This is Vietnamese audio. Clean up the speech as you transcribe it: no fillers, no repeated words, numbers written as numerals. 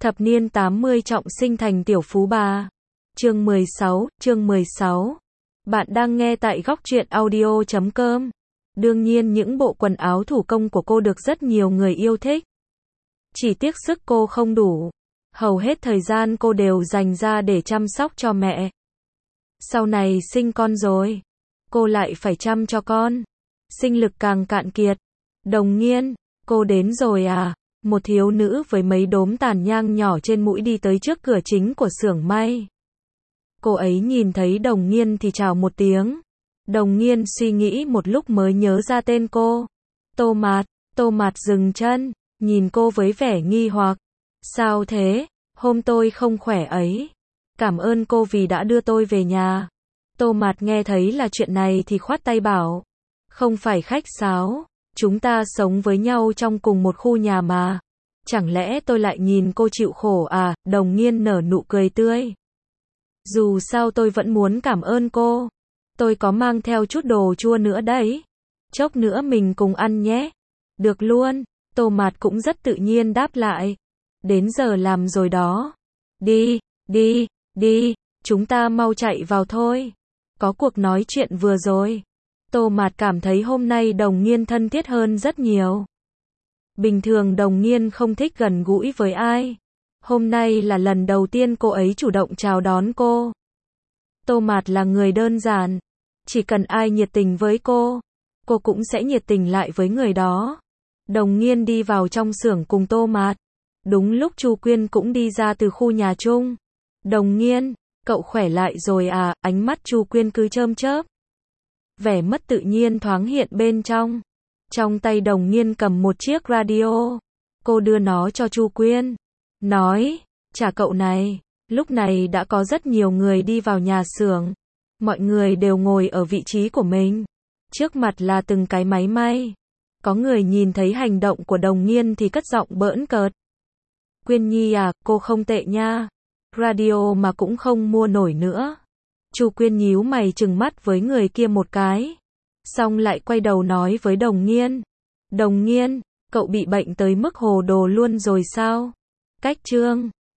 Thập niên 80 trọng sinh thành tiểu phú bà. Chương 16. Bạn đang nghe tại góc truyện audio.com. Đương nhiên những bộ quần áo thủ công của cô được rất nhiều người yêu thích. Chỉ tiếc sức cô không đủ. Hầu hết thời gian cô đều dành ra để chăm sóc cho mẹ. Sau này sinh con rồi, cô lại phải chăm cho con. Sinh lực càng cạn kiệt. Đồng Nghiên, cô đến rồi à? Một thiếu nữ với mấy đốm tàn nhang nhỏ trên mũi đi tới trước cửa chính của xưởng may. Cô ấy nhìn thấy Đồng Nghiên thì chào một tiếng. Đồng Nghiên suy nghĩ một lúc mới nhớ ra tên cô. Tô Mạt dừng chân, nhìn cô với vẻ nghi hoặc. Sao thế? Hôm tôi không khỏe ấy. Cảm ơn cô vì đã đưa tôi về nhà. Tô Mạt nghe thấy là chuyện này thì khoát tay bảo. Không phải khách sáo. Chúng ta sống với nhau trong cùng một khu nhà mà. Chẳng lẽ tôi lại nhìn cô chịu khổ à? Đồng Nghiên nở nụ cười tươi. Dù sao tôi vẫn muốn cảm ơn cô. Tôi có mang theo chút đồ chua nữa đấy. Chốc nữa mình cùng ăn nhé. Được luôn. Tô Mạt cũng rất tự nhiên đáp lại. Đến giờ làm rồi đó. Đi. Chúng ta mau chạy vào thôi. Có cuộc nói chuyện vừa rồi. Tô Mạt cảm thấy hôm nay Đồng Nghiên thân thiết hơn rất nhiều. Bình thường Đồng Nghiên không thích gần gũi với ai. Hôm nay là lần đầu tiên cô ấy chủ động chào đón cô. Tô Mạt là người đơn giản. Chỉ cần ai nhiệt tình với cô cũng sẽ nhiệt tình lại với người đó. Đồng Nghiên đi vào trong xưởng cùng Tô Mạt. Đúng lúc Chu Quyên cũng đi ra từ khu nhà chung. Đồng Nghiên, cậu khỏe lại rồi à? Ánh mắt Chu Quyên cứ chớm chớp. Vẻ mất tự nhiên thoáng hiện bên trong. Trong tay Đồng Nghiên cầm một chiếc radio. Cô đưa nó cho Chu Quyên. Nói, trả cậu này. Lúc này đã có rất nhiều người đi vào nhà xưởng. Mọi người đều ngồi ở vị trí của mình. Trước mặt là từng cái máy may. Có người nhìn thấy hành động của Đồng Nghiên thì cất giọng bỡn cợt. Quyên Nhi à, cô không tệ nha. Radio mà cũng không mua nổi nữa. Chu Quyên nhíu mày trừng mắt với người kia một cái. Xong lại quay đầu nói với Đồng Nghiên. Đồng Nghiên, cậu bị bệnh tới mức hồ đồ luôn rồi sao? Cách chương